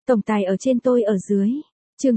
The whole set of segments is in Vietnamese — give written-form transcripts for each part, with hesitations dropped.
Tổng tài ở trên tôi ở dưới. Chương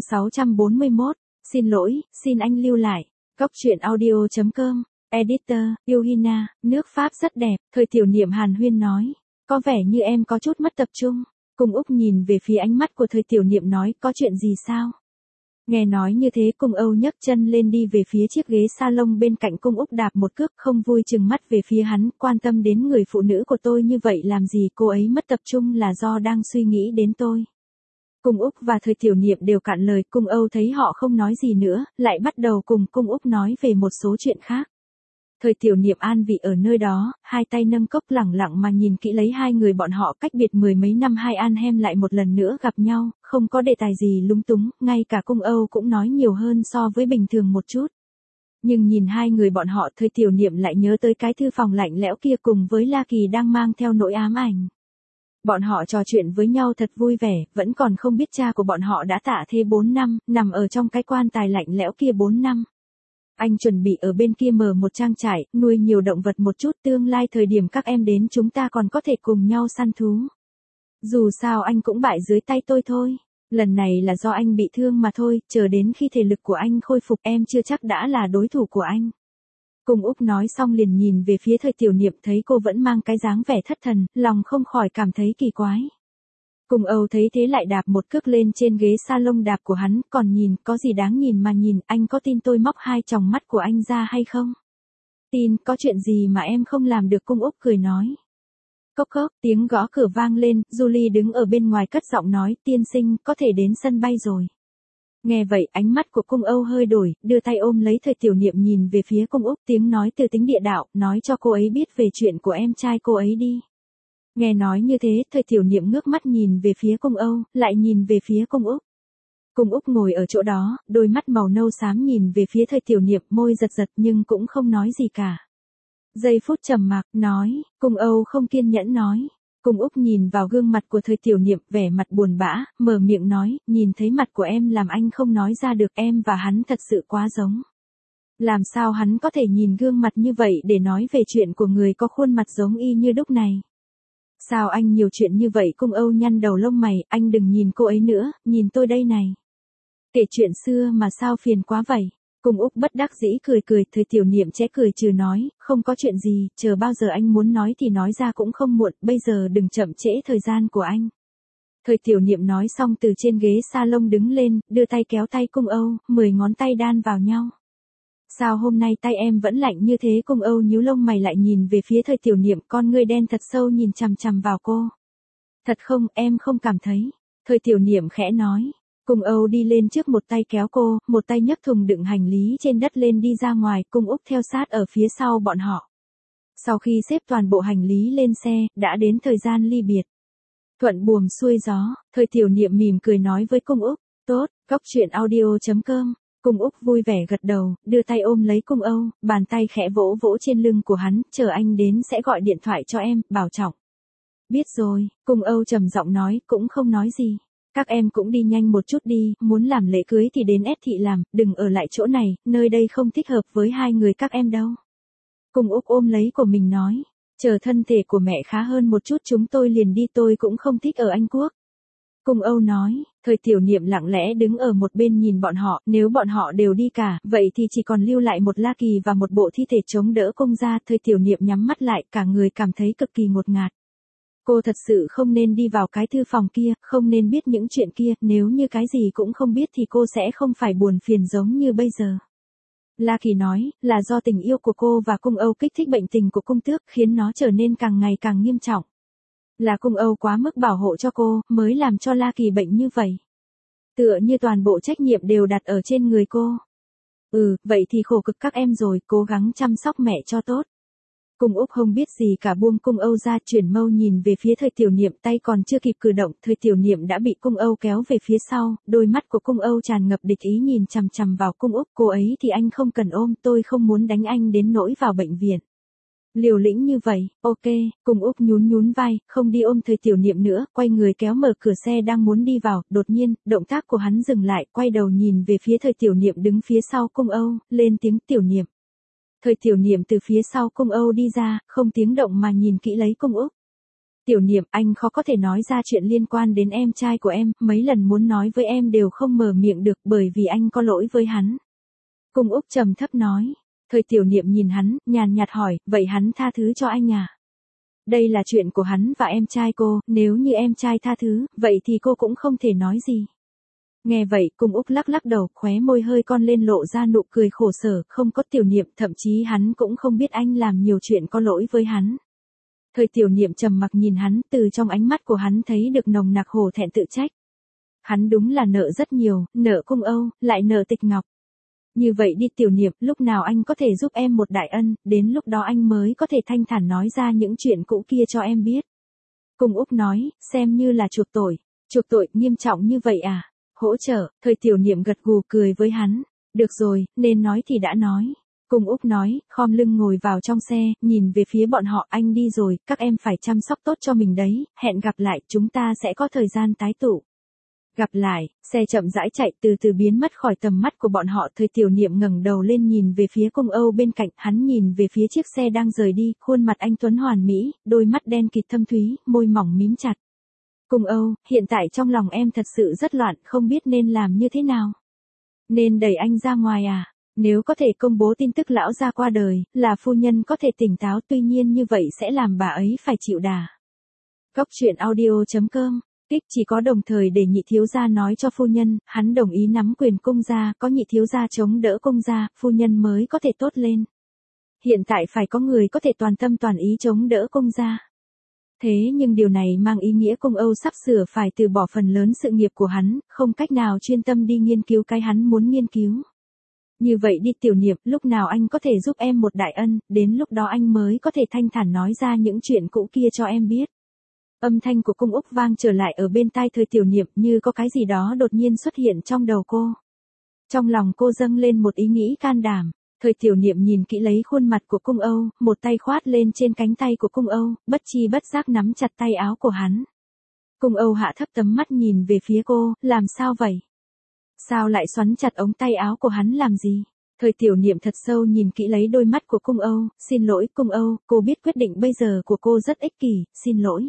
641. Xin lỗi, xin anh lưu lại. Góc truyện audio.com. Editor, Yuhina, nước Pháp rất đẹp. Thời tiểu niệm hàn huyên nói. Có vẻ như em có chút mất tập trung. Cung Úc nhìn về phía ánh mắt của thời tiểu niệm nói, có chuyện gì sao? Nghe nói như thế Cung Âu nhấc chân lên đi về phía chiếc ghế salon bên cạnh. Cung Úc đạp một cước không vui trừng mắt về phía hắn, quan tâm đến người phụ nữ của tôi như vậy làm gì? Cô ấy mất tập trung là do đang suy nghĩ đến tôi. Cung Úc và thời tiểu niệm đều cạn lời. Cung Âu thấy họ không nói gì nữa, lại bắt đầu cùng Cung Úc nói về một số chuyện khác. Thời tiểu niệm an vị ở nơi đó, hai tay nâng cốc lẳng lặng mà nhìn kỹ lấy hai người bọn họ cách biệt mười mấy năm. Hai anh em lại một lần nữa gặp nhau, không có đề tài gì lúng túng, ngay cả Cung Âu cũng nói nhiều hơn so với bình thường một chút. Nhưng nhìn hai người bọn họ, thời tiểu niệm lại nhớ tới cái thư phòng lạnh lẽo kia cùng với La Kỳ đang mang theo nỗi ám ảnh. Bọn họ trò chuyện với nhau thật vui vẻ, vẫn còn không biết cha của bọn họ đã tạ thế 4 năm, nằm ở trong cái quan tài lạnh lẽo kia 4 năm. Anh chuẩn bị ở bên kia mở một trang trại, nuôi nhiều động vật một chút, tương lai thời điểm các em đến chúng ta còn có thể cùng nhau săn thú. Dù sao anh cũng bại dưới tay tôi thôi. Lần này là do anh bị thương mà thôi, chờ đến khi thể lực của anh khôi phục em chưa chắc đã là đối thủ của anh. Cung Úc nói xong liền nhìn về phía thời tiểu niệm, thấy cô vẫn mang cái dáng vẻ thất thần, lòng không khỏi cảm thấy kỳ quái. Cung Âu thấy thế lại đạp một cước lên trên ghế salon đạp của hắn, còn nhìn, có gì đáng nhìn mà nhìn, anh có tin tôi móc hai tròng mắt của anh ra hay không? Tin, có chuyện gì mà em không làm được? Cung Úc cười nói. Cốc cốc, tiếng gõ cửa vang lên, Julie đứng ở bên ngoài cất giọng nói, tiên sinh, có thể đến sân bay rồi. Nghe vậy ánh mắt của Cung Âu hơi đổi, đưa tay ôm lấy thời tiểu niệm nhìn về phía Cung Úc, tiếng nói từ tính địa đạo, nói cho cô ấy biết về chuyện của em trai cô ấy đi. Nghe nói như thế, thời tiểu niệm ngước mắt nhìn về phía Cung Âu, lại nhìn về phía Cung Úc. Cung Úc ngồi ở chỗ đó, đôi mắt màu nâu xám nhìn về phía thời tiểu niệm, môi giật giật nhưng cũng không nói gì cả. Giây phút trầm mặc, nói, Cung Âu không kiên nhẫn nói. Cung Úc nhìn vào gương mặt của thời tiểu niệm, vẻ mặt buồn bã, mở miệng nói, nhìn thấy mặt của em làm anh không nói ra được, em và hắn thật sự quá giống. Làm sao hắn có thể nhìn gương mặt như vậy để nói về chuyện của người có khuôn mặt giống y như đúc này? Sao anh nhiều chuyện như vậy? Cung Âu nhăn đầu lông mày, anh đừng nhìn cô ấy nữa, nhìn tôi đây này. Kể chuyện xưa mà sao phiền quá vậy? Cung Úc bất đắc dĩ cười cười, thời tiểu niệm chẽ cười trừ nói, không có chuyện gì, chờ bao giờ anh muốn nói thì nói ra cũng không muộn, bây giờ đừng chậm trễ thời gian của anh. Thời tiểu niệm nói xong từ trên ghế salon đứng lên, đưa tay kéo tay Cung Âu, 10 ngón tay đan vào nhau. Sao hôm nay tay em vẫn lạnh như thế? Cung Âu nhíu lông mày lại nhìn về phía thời tiểu niệm, con ngươi đen thật sâu nhìn chằm chằm vào cô. Thật không, em không cảm thấy. Thời tiểu niệm khẽ nói. Cung Âu đi lên trước, một tay kéo cô, một tay nhấc thùng đựng hành lý trên đất lên đi ra ngoài, Cung Úc theo sát ở phía sau bọn họ. Sau khi xếp toàn bộ hành lý lên xe, đã đến thời gian ly biệt. Thuận buồm xuôi gió, thời tiểu niệm mỉm cười nói với Cung Úc, tốt, góc truyện audio.com. Cung Úc vui vẻ gật đầu, đưa tay ôm lấy Cung Âu, bàn tay khẽ vỗ vỗ trên lưng của hắn, chờ anh đến sẽ gọi điện thoại cho em, bảo trọng. Biết rồi, Cung Âu trầm giọng nói, cũng không nói gì. Các em cũng đi nhanh một chút đi, muốn làm lễ cưới thì đến S thị làm, đừng ở lại chỗ này, nơi đây không thích hợp với hai người các em đâu. Cung Úc ôm lấy của mình nói, chờ thân thể của mẹ khá hơn một chút chúng tôi liền đi, tôi cũng không thích ở Anh Quốc. Cung Âu nói, thời tiểu niệm lặng lẽ đứng ở một bên nhìn bọn họ, nếu bọn họ đều đi cả, vậy thì chỉ còn lưu lại một La Kỳ và một bộ thi thể chống đỡ Cung ra. Thời tiểu niệm nhắm mắt lại, cả người cảm thấy cực kỳ ngột ngạt. Cô thật sự không nên đi vào cái thư phòng kia, không nên biết những chuyện kia, nếu như cái gì cũng không biết thì cô sẽ không phải buồn phiền giống như bây giờ. La Kỳ nói, là do tình yêu của cô và Cung Âu kích thích bệnh tình của Cung Tước, khiến nó trở nên càng ngày càng nghiêm trọng. Là Cung Âu quá mức bảo hộ cho cô, mới làm cho La Kỳ bệnh như vậy. Tựa như toàn bộ trách nhiệm đều đặt ở trên người cô. Vậy thì khổ cực các em rồi, cố gắng chăm sóc mẹ cho tốt. Cung Úc không biết gì cả, buông Cung Âu ra, chuyển mâu nhìn về phía thời tiểu niệm, tay còn chưa kịp cử động, thời tiểu niệm đã bị Cung Âu kéo về phía sau, đôi mắt của Cung Âu tràn ngập địch ý nhìn chằm chằm vào Cung Úc, cô ấy thì anh không cần ôm, tôi không muốn đánh anh đến nỗi vào bệnh viện. Liều lĩnh như vậy, ok, Cung Úc nhún vai, không đi ôm thời tiểu niệm nữa, quay người kéo mở cửa xe đang muốn đi vào, đột nhiên, động tác của hắn dừng lại, quay đầu nhìn về phía thời tiểu niệm đứng phía sau Cung Âu, lên tiếng tiểu niệm. Thời tiểu niệm từ phía sau Cung Âu đi ra, không tiếng động mà nhìn kỹ lấy Cung Úc. Tiểu Niệm, anh khó có thể nói ra chuyện liên quan đến em trai của em, mấy lần muốn nói với em đều không mở miệng được bởi vì anh có lỗi với hắn. Cung Úc trầm thấp nói. Thời Tiểu Niệm nhìn hắn, nhàn nhạt hỏi, vậy hắn tha thứ cho anh à? Đây là chuyện của hắn và em trai cô, nếu như em trai tha thứ, vậy thì cô cũng không thể nói gì. Nghe vậy, Cung Úc lắc lắc đầu, khóe môi hơi cong lên lộ ra nụ cười khổ sở, không có Tiểu Niệm, thậm chí hắn cũng không biết anh làm nhiều chuyện có lỗi với hắn. Thời Tiểu Niệm trầm mặc nhìn hắn, từ trong ánh mắt của hắn thấy được nồng nặc hổ thẹn tự trách. Hắn đúng là nợ rất nhiều, nợ Cung Âu, lại nợ Tịch Ngọc. Như vậy đi Tiểu Niệm, lúc nào anh có thể giúp em một đại ân, đến lúc đó anh mới có thể thanh thản nói ra những chuyện cũ kia cho em biết. Cung Úc nói, xem như là chuộc tội. Chuộc tội nghiêm trọng như vậy à? Hỗ trợ, Thời Tiểu Niệm gật gù cười với hắn. Được rồi, nên nói thì đã nói. Cung Úc nói, khom lưng ngồi vào trong xe, nhìn về phía bọn họ, anh đi rồi, các em phải chăm sóc tốt cho mình đấy, hẹn gặp lại, chúng ta sẽ có thời gian tái tụ. Gặp lại, xe chậm rãi chạy từ từ biến mất khỏi tầm mắt của bọn họ. Thời Tiểu Niệm ngẩng đầu lên nhìn về phía Cung Âu bên cạnh, hắn nhìn về phía chiếc xe đang rời đi, khuôn mặt anh tuấn hoàn mỹ, đôi mắt đen kịt thâm thúy, môi mỏng mím chặt. Cung Âu, hiện tại trong lòng em thật sự rất loạn, không biết nên làm như thế nào. Nên đẩy anh ra ngoài à? Nếu có thể công bố tin tức lão gia qua đời, là phu nhân có thể tỉnh táo, tuy nhiên như vậy sẽ làm bà ấy phải chịu đà. Góc truyện audio.com Kích chỉ có đồng thời để nhị thiếu gia nói cho phu nhân, hắn đồng ý nắm quyền cung gia, có nhị thiếu gia chống đỡ cung gia, phu nhân mới có thể tốt lên. Hiện tại phải có người có thể toàn tâm toàn ý chống đỡ cung gia. Thế nhưng điều này mang ý nghĩa Cung Âu sắp sửa phải từ bỏ phần lớn sự nghiệp của hắn, không cách nào chuyên tâm đi nghiên cứu cái hắn muốn nghiên cứu. Như vậy đi Tiểu Niệm, lúc nào anh có thể giúp em một đại ân, đến lúc đó anh mới có thể thanh thản nói ra những chuyện cũ kia cho em biết. Âm thanh của Cung Úc vang trở lại ở bên tai Thời Tiểu Niệm, như có cái gì đó đột nhiên xuất hiện trong đầu cô. Trong lòng cô dâng lên một ý nghĩ can đảm. Thời Tiểu Niệm nhìn kỹ lấy khuôn mặt của Cung Âu, một tay khoát lên trên cánh tay của Cung Âu, bất chi bất giác nắm chặt tay áo của hắn. Cung Âu hạ thấp tấm mắt nhìn về phía cô, làm sao vậy? Sao lại xoắn chặt ống tay áo của hắn làm gì? Thời Tiểu Niệm thật sâu nhìn kỹ lấy đôi mắt của Cung Âu, xin lỗi Cung Âu, cô biết quyết định bây giờ của cô rất ích kỷ, xin lỗi.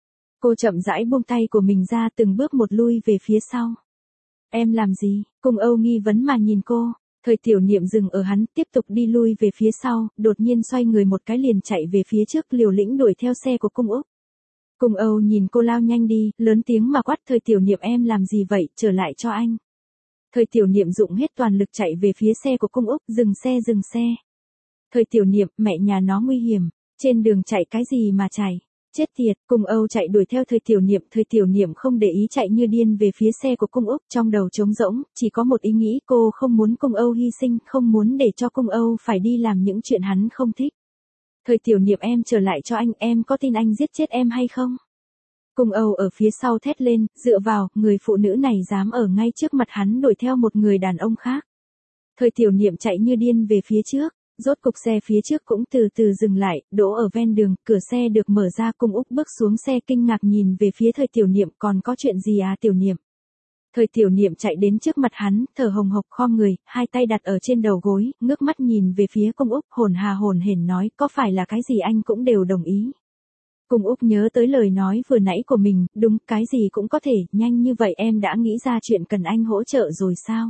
Cô chậm rãi buông tay của mình ra, từng bước một lui về phía sau. Em làm gì? Cung Âu nghi vấn mà nhìn cô. Thời Tiểu Niệm dừng ở hắn, tiếp tục đi lui về phía sau, đột nhiên xoay người một cái liền chạy về phía trước, liều lĩnh đuổi theo xe của Cung Úc. Cung Âu nhìn cô lao nhanh đi, lớn tiếng mà quát, Thời Tiểu Niệm em làm gì vậy, trở lại cho anh. Thời Tiểu Niệm dụng hết toàn lực chạy về phía xe của Cung Úc, dừng xe dừng xe. Thời Tiểu Niệm, mẹ nhà nó nguy hiểm, trên đường chạy cái gì mà chạy. Chết tiệt, Cung Âu chạy đuổi theo Thời Tiểu Niệm không để ý chạy như điên về phía xe của Cung Úc, trong đầu trống rỗng, chỉ có một ý nghĩ, cô không muốn Cung Âu hy sinh, không muốn để cho Cung Âu phải đi làm những chuyện hắn không thích. Thời Tiểu Niệm em trở lại cho anh, em có tin anh giết chết em hay không? Cung Âu ở phía sau thét lên, dựa vào, người phụ nữ này dám ở ngay trước mặt hắn đuổi theo một người đàn ông khác. Thời Tiểu Niệm chạy như điên về phía trước. Rốt cục xe phía trước cũng từ từ dừng lại, đỗ ở ven đường, cửa xe được mở ra, Cung Úc bước xuống xe kinh ngạc nhìn về phía Thời Tiểu Niệm, còn có chuyện gì à Tiểu Niệm? Thời Tiểu Niệm chạy đến trước mặt hắn, thở hồng hộc khom người, hai tay đặt ở trên đầu gối, ngước mắt nhìn về phía Cung Úc, hồn hà hồn hển nói, có phải là cái gì anh cũng đều đồng ý. Cung Úc nhớ tới lời nói vừa nãy của mình, đúng, cái gì cũng có thể, nhanh như vậy em đã nghĩ ra chuyện cần anh hỗ trợ rồi sao?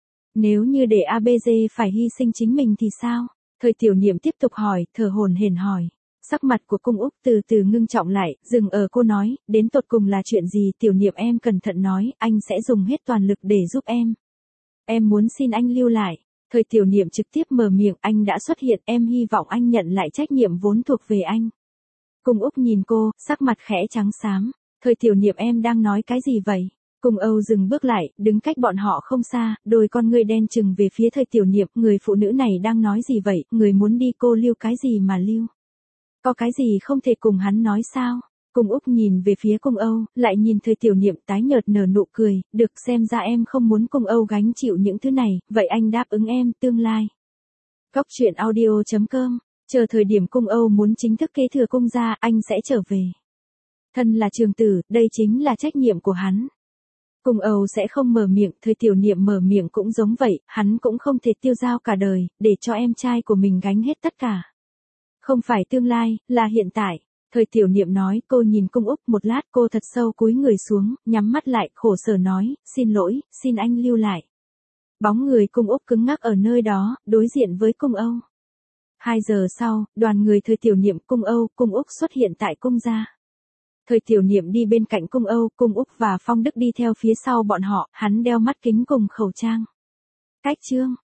Nếu như để ABG phải hy sinh chính mình thì sao? Thời Tiểu Niệm tiếp tục hỏi, thở hổn hển hỏi. Sắc mặt của Cung Úc từ từ ngưng trọng lại, dừng ở cô nói, đến tột cùng là chuyện gì? Tiểu Niệm em cẩn thận nói, anh sẽ dùng hết toàn lực để giúp em. Em muốn xin anh lưu lại. Thời Tiểu Niệm trực tiếp mở miệng, anh đã xuất hiện, em hy vọng anh nhận lại trách nhiệm vốn thuộc về anh. Cung Úc nhìn cô, sắc mặt khẽ trắng xám. Thời Tiểu Niệm em đang nói cái gì vậy? Cung Âu dừng bước lại, đứng cách bọn họ không xa, đôi con ngươi đen trừng về phía Thời Tiểu Niệm, người phụ nữ này đang nói gì vậy, người muốn đi cô lưu cái gì mà lưu? Có cái gì không thể cùng hắn nói sao? Cung Úc nhìn về phía Cung Âu, lại nhìn Thời Tiểu Niệm tái nhợt nở nụ cười, được xem ra em không muốn Cung Âu gánh chịu những thứ này, vậy anh đáp ứng em, tương lai. Góc truyện audio.com, chờ thời điểm Cung Âu muốn chính thức kế thừa cung gia, anh sẽ trở về. Thân là trường tử, đây chính là trách nhiệm của hắn. Cung Âu sẽ không mở miệng, Thời Tiểu Niệm mở miệng cũng giống vậy, hắn cũng không thể tiêu dao cả đời, để cho em trai của mình gánh hết tất cả. Không phải tương lai, là hiện tại. Thời tiểu niệm nói, cô nhìn cung Úc một lát, cô thật sâu cúi người xuống, nhắm mắt lại, khổ sở nói, xin lỗi, xin anh lưu lại. Bóng người cung Úc cứng ngắc ở nơi đó, đối diện với cung Âu. 2 giờ sau, đoàn người thời tiểu niệm, cung Âu, cung Úc xuất hiện tại cung gia. Thời tiểu niệm đi bên cạnh cung Âu, cung Úc và Phong Đức đi theo phía sau bọn họ, hắn đeo mắt kính cùng khẩu trang. Cách chương